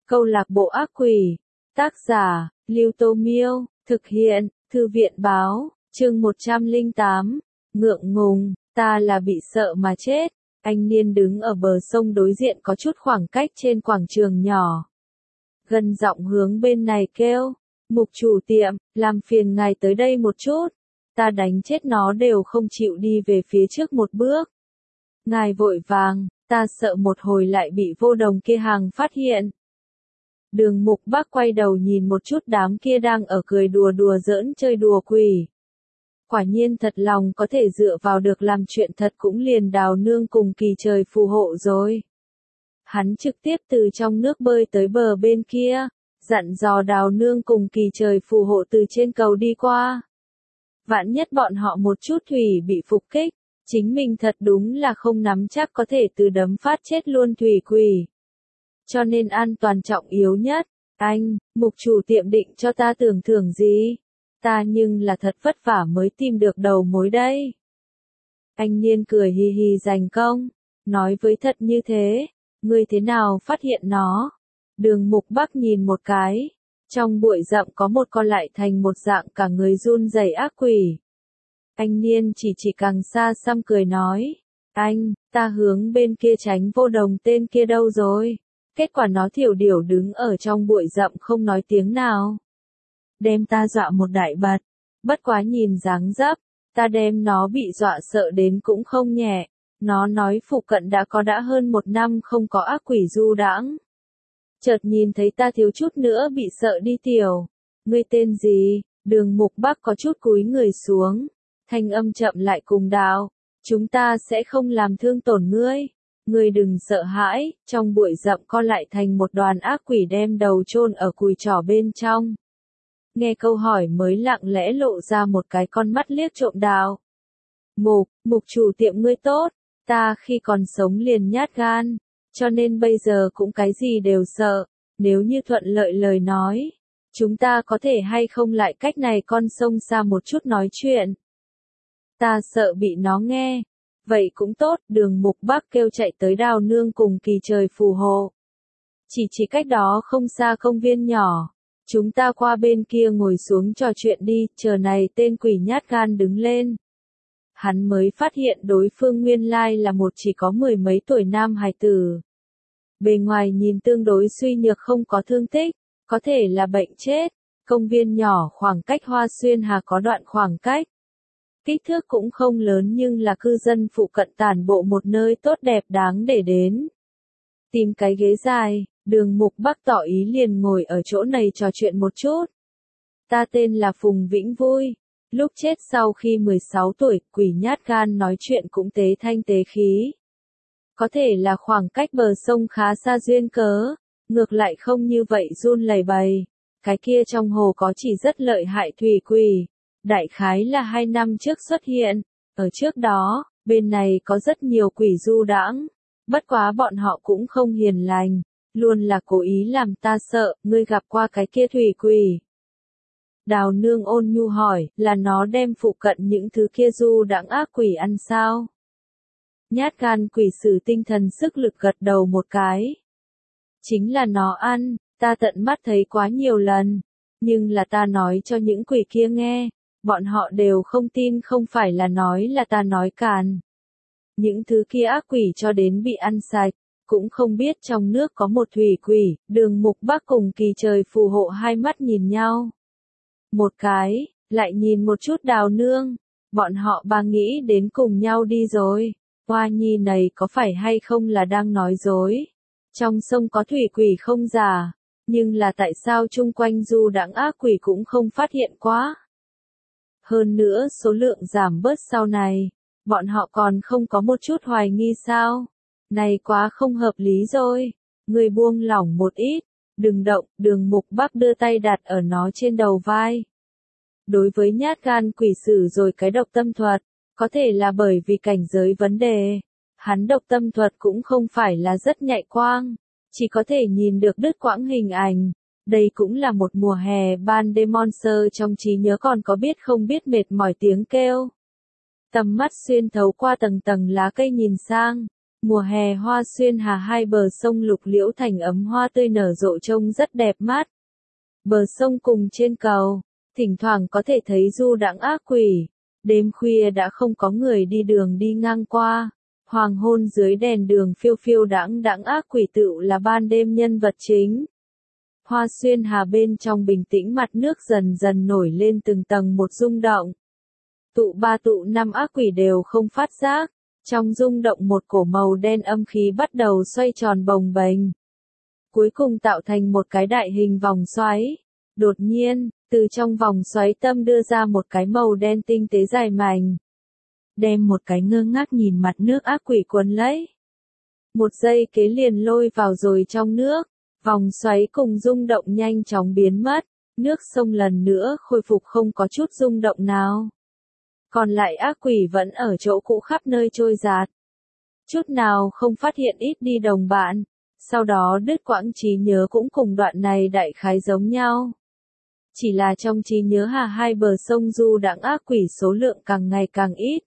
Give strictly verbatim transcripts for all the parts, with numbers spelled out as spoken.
Câu lạc bộ ác quỷ. Tác giả, Lưu Tô Miêu. Thực hiện, Thư viện báo. Chương một trăm lẻ tám. Ngượng ngùng, ta là bị sợ mà chết. Anh Niên đứng ở bờ sông đối diện có chút khoảng cách trên quảng trường nhỏ. Gần giọng hướng bên này kêu. Mục chủ tiệm, làm phiền ngài tới đây một chút. Ta đánh chết nó đều không chịu đi về phía trước một bước. Ngài vội vàng, ta sợ một hồi lại bị vô đồng kia hàng phát hiện. Đường Mục Bắc quay đầu nhìn một chút đám kia đang ở cười đùa đùa giỡn chơi đùa quỷ. Quả nhiên thật lòng có thể dựa vào được làm chuyện thật cũng liền Đào Nương cùng Kỳ Trời phù hộ rồi. Hắn trực tiếp từ trong nước bơi tới bờ bên kia, dặn dò Đào Nương cùng Kỳ Trời phù hộ từ trên cầu đi qua. Vạn nhất bọn họ một chút thủy bị phục kích, chính mình thật đúng là không nắm chắc có thể từ đấm phát chết luôn thủy quỷ. Cho nên an toàn trọng yếu nhất. Anh, mục chủ tiệm định cho ta tưởng thưởng gì? Ta nhưng là thật vất vả mới tìm được đầu mối đây. Anh Niên cười hì hì giành công, nói với thật như thế, ngươi thế nào phát hiện nó? Đường Mục Bắc nhìn một cái, trong bụi rậm có một con lại thành một dạng cả người run rẩy ác quỷ. Anh Niên chỉ chỉ càng xa xăm cười nói, anh, ta hướng bên kia tránh vô đồng tên kia đâu rồi? Kết quả nó thiểu điểu đứng ở trong bụi rậm không nói tiếng nào. Đem ta dọa một đại bật, bất quá nhìn dáng dấp, ta đem nó bị dọa sợ đến cũng không nhẹ. Nó nói phụ cận đã có đã hơn một năm không có ác quỷ du đãng. Chợt nhìn thấy ta thiếu chút nữa bị sợ đi tiểu. Ngươi tên gì? Đường Mục Bắc có chút cúi người xuống. Thanh âm chậm lại cùng đạo. Chúng ta sẽ không làm thương tổn ngươi. Ngươi đừng sợ hãi. Trong bụi rậm co lại thành một đoàn ác quỷ đem đầu chôn ở cùi trỏ bên trong. Nghe câu hỏi mới lặng lẽ lộ ra một cái con mắt liếc trộm đạo. Mục, mục chủ tiệm ngươi tốt. Ta khi còn sống liền nhát gan. Cho nên bây giờ cũng cái gì đều sợ. Nếu như thuận lợi lời nói, chúng ta có thể hay không lại cách này con sông xa một chút nói chuyện. Ta sợ bị nó nghe. Vậy cũng tốt, Đường Mục Bắc kêu chạy tới Đào Nương cùng Kỳ Trời phù hộ. Chỉ chỉ cách đó không xa công viên nhỏ. Chúng ta qua bên kia ngồi xuống trò chuyện đi, chờ này tên quỷ nhát gan đứng lên. Hắn mới phát hiện đối phương nguyên lai là một chỉ có mười mấy tuổi nam hài tử. Bề ngoài nhìn tương đối suy nhược không có thương tích, có thể là bệnh chết. Công viên nhỏ khoảng cách Hoa Xuyên Hà có đoạn khoảng cách. Kích thước cũng không lớn nhưng là cư dân phụ cận tản bộ một nơi tốt đẹp đáng để đến. Tìm cái ghế dài, Đường Mục Bắc tỏ ý liền ngồi ở chỗ này trò chuyện một chút. Ta tên là Phùng Vĩnh Vui. Lúc chết sau khi mười sáu tuổi, quỷ nhát gan nói chuyện cũng tế thanh tế khí. Có thể là khoảng cách bờ sông khá xa duyên cớ, ngược lại không như vậy run lẩy bẩy. Cái kia trong hồ có chỉ rất lợi hại thủy quỷ, đại khái là hai năm trước xuất hiện. Ở trước đó, bên này có rất nhiều quỷ du đãng, bất quá bọn họ cũng không hiền lành, luôn là cố ý làm ta sợ. Ngươi gặp qua cái kia thủy quỷ? Đào Nương ôn nhu hỏi, là nó đem phụ cận những thứ kia du đãng ác quỷ ăn sao? Nhát gan quỷ sử tinh thần sức lực gật đầu một cái. Chính là nó ăn, ta tận mắt thấy quá nhiều lần. Nhưng là ta nói cho những quỷ kia nghe, bọn họ đều không tin, không phải là nói là ta nói càn. Những thứ kia ác quỷ cho đến bị ăn sạch, cũng không biết trong nước có một thủy quỷ. Đường Mục Bắc cùng Kỳ Trời phù hộ hai mắt nhìn nhau. Một cái, lại nhìn một chút Đào Nương. Bọn họ ba nghĩ đến cùng nhau đi rồi. Hoa nhi này có phải hay không là đang nói dối? Trong sông có thủy quỷ không giả, nhưng là tại sao chung quanh du đãng ác quỷ cũng không phát hiện quá? Hơn nữa số lượng giảm bớt sau này, bọn họ còn không có một chút hoài nghi sao? Này quá không hợp lý rồi. Người buông lỏng một ít, đừng động. Đường Mục Bắc đưa tay đặt ở nó trên đầu vai. Đối với nhát gan quỷ sử rồi cái độc tâm thuật, có thể là bởi vì cảnh giới vấn đề. Hắn độc tâm thuật cũng không phải là rất nhạy quang, chỉ có thể nhìn được đứt quãng hình ảnh. Đây cũng là một mùa hè ban đêm monster trong trí nhớ còn có biết không biết mệt mỏi tiếng kêu. Tầm mắt xuyên thấu qua tầng tầng lá cây nhìn sang, Mùa hè Hoa Xuyên Hà hai bờ sông Lục Liễu thành ấm hoa tươi nở rộ trông rất đẹp mắt. Bờ sông cùng trên cầu, thỉnh thoảng có thể thấy du đãng ác quỷ. Đêm khuya đã không có người đi đường đi ngang qua. Hoàng hôn dưới đèn đường phiêu phiêu đãng đãng ác quỷ tựu là ban đêm nhân vật chính. Hoa Xuyên Hà bên trong bình tĩnh mặt nước dần dần nổi lên từng tầng một rung động. Tụ ba tụ năm ác quỷ đều không phát giác. Trong rung động một cổ màu đen âm khí bắt đầu xoay tròn bồng bềnh. Cuối cùng tạo thành một cái đại hình vòng xoáy. Đột nhiên, từ trong vòng xoáy tâm đưa ra một cái màu đen tinh tế dài mảnh. Đem một cái ngơ ngác nhìn mặt nước ác quỷ cuốn lấy. Một giây kế liền lôi vào rồi trong nước. Vòng xoáy cùng rung động nhanh chóng biến mất. Nước sông lần nữa khôi phục không có chút rung động nào. Còn lại ác quỷ vẫn ở chỗ cũ khắp nơi trôi dạt. Chút nào không phát hiện ít đi đồng bạn. Sau đó đứt quãng trí nhớ cũng cùng đoạn này đại khái giống nhau. Chỉ là trong trí nhớ hà hai bờ sông du đãng ác quỷ số lượng càng ngày càng ít.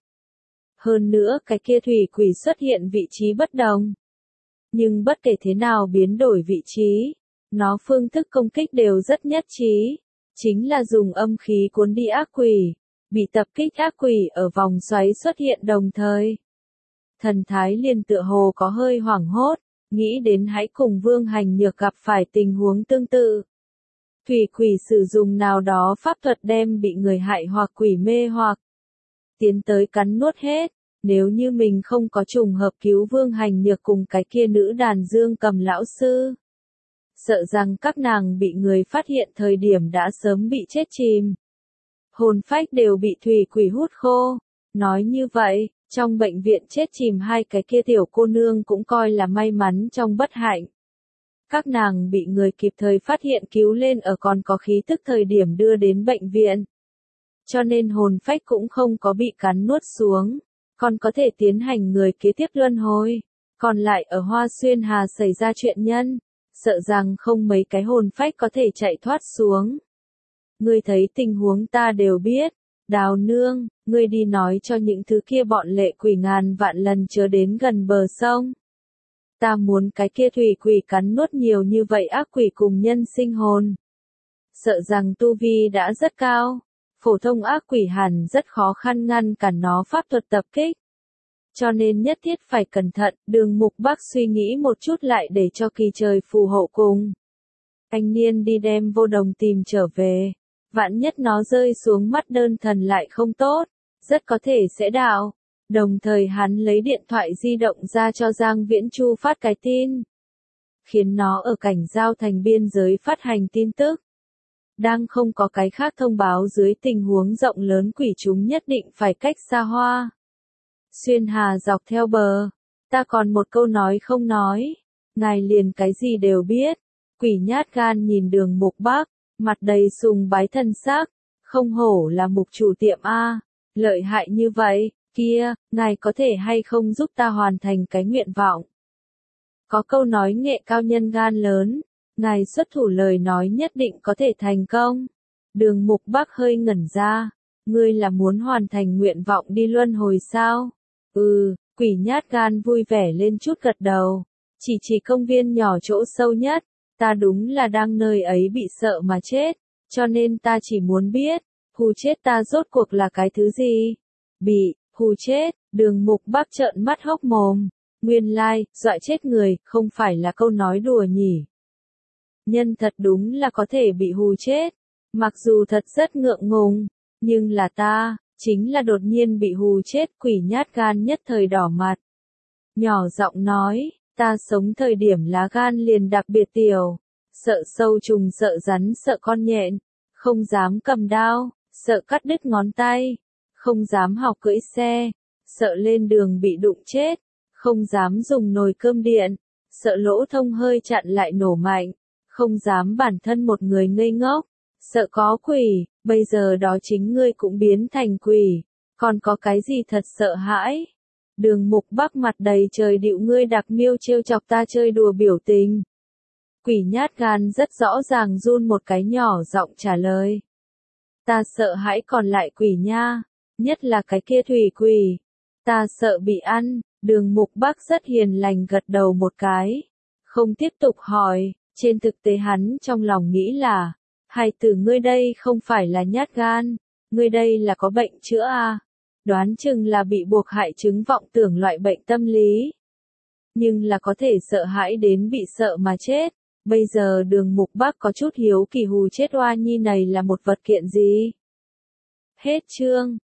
Hơn nữa cái kia thủy quỷ xuất hiện vị trí bất đồng. Nhưng bất kể thế nào biến đổi vị trí, nó phương thức công kích đều rất nhất trí. Chính là dùng âm khí cuốn đi ác quỷ. Bị tập kích ác quỷ ở vòng xoáy xuất hiện đồng thời. Thần thái liền tựa hồ có hơi hoảng hốt, nghĩ đến hãy cùng Vương Hành Nhược gặp phải tình huống tương tự. Thủy quỷ sử dụng nào đó pháp thuật đem bị người hại hoặc quỷ mê hoặc tiến tới cắn nuốt hết. Nếu như mình không có trùng hợp cứu Vương Hành Nhược cùng cái kia nữ đàn dương cầm lão sư, sợ rằng các nàng bị người phát hiện thời điểm đã sớm bị chết chìm. Hồn phách đều bị thủy quỷ hút khô. Nói như vậy, trong bệnh viện chết chìm hai cái kia tiểu cô nương cũng coi là may mắn trong bất hạnh. Các nàng bị người kịp thời phát hiện cứu lên ở còn có khí tức thời điểm đưa đến bệnh viện. Cho nên hồn phách cũng không có bị cắn nuốt xuống, còn có thể tiến hành người kế tiếp luân hồi. Còn lại ở Hoa Xuyên Hà xảy ra chuyện nhân, sợ rằng không mấy cái hồn phách có thể chạy thoát xuống. Ngươi thấy tình huống ta đều biết, Đào nương, ngươi đi nói cho những thứ kia bọn lệ quỷ ngàn vạn lần chớ đến gần bờ sông. Ta muốn cái kia thủy quỷ cắn nuốt nhiều như vậy ác quỷ cùng nhân sinh hồn. Sợ rằng tu vi đã rất cao, phổ thông ác quỷ hẳn rất khó khăn ngăn cản nó pháp thuật tập kích. Cho nên nhất thiết phải cẩn thận, Đường Mục Bắc suy nghĩ một chút lại để cho kỳ trời phù hộ cùng. Anh Niên đi đem Vô Đồng tìm trở về. Vạn nhất nó rơi xuống mắt đơn thần lại không tốt, rất có thể sẽ đạo. Đồng thời hắn lấy điện thoại di động ra cho Giang Viễn Chu phát cái tin. Khiến nó ở cảnh giao thành biên giới phát hành tin tức. Đang không có cái khác thông báo dưới tình huống rộng lớn quỷ chúng nhất định phải cách xa Hoa Xuyên Hà dọc theo bờ. Ta còn một câu nói không nói. Ngài liền cái gì đều biết. Quỷ nhát gan nhìn Đường Mục Bắc, mặt đầy sùng bái thân xác. Không hổ là mục chủ tiệm A. Lợi hại như vậy, kia, ngài có thể hay không giúp ta hoàn thành cái nguyện vọng. Có câu nói nghệ cao nhân gan lớn. Ngài xuất thủ lời nói nhất định có thể thành công. Đường Mục Bắc hơi ngẩn ra. Ngươi là muốn hoàn thành nguyện vọng đi luân hồi sao? Ừ, quỷ nhát gan vui vẻ lên chút gật đầu. Chỉ chỉ công viên nhỏ chỗ sâu nhất. Ta đúng là đang nơi ấy bị sợ mà chết. Cho nên ta chỉ muốn biết. Hù chết ta rốt cuộc là cái thứ gì? Bị, hù chết, Đường Mục Bắc trợn mắt hốc mồm. Nguyên lai, like, dọa chết người, không phải là câu nói đùa nhỉ. Nhân thật đúng là có thể bị hù chết. Mặc dù thật rất ngượng ngùng, nhưng là ta, chính là đột nhiên bị hù chết. Quỷ nhát gan nhất thời đỏ mặt. Nhỏ giọng nói, ta sống thời điểm lá gan liền đặc biệt tiểu. Sợ sâu trùng, sợ rắn, sợ con nhện. Không dám cầm đao, sợ cắt đứt ngón tay. Không dám học cưỡi xe, sợ lên đường bị đụng chết. Không dám dùng nồi cơm điện, sợ lỗ thông hơi chặn lại nổ mạnh. Không dám bản thân một người ngây ngốc, sợ có quỷ, bây giờ đó chính ngươi cũng biến thành quỷ, còn có cái gì thật sợ hãi? Đường Mục Bắc mặt đầy trời điệu ngươi đặc miêu trêu chọc ta chơi đùa biểu tình. Quỷ nhát gan rất rõ ràng run một cái nhỏ giọng trả lời. Ta sợ hãi còn lại quỷ nha, nhất là cái kia thủy quỷ. Ta sợ bị ăn, Đường Mục Bắc rất hiền lành gật đầu một cái. Không tiếp tục hỏi, trên thực tế hắn trong lòng nghĩ là, hài tử ngươi đây không phải là nhát gan, ngươi đây là có bệnh chữa à, đoán chừng là bị buộc hại chứng vọng tưởng loại bệnh tâm lý. Nhưng là có thể sợ hãi đến bị sợ mà chết. Bây giờ Đường Mục Bắc có chút hiếu kỳ hù chết oa nhi này là một vật kiện gì. Hết chương.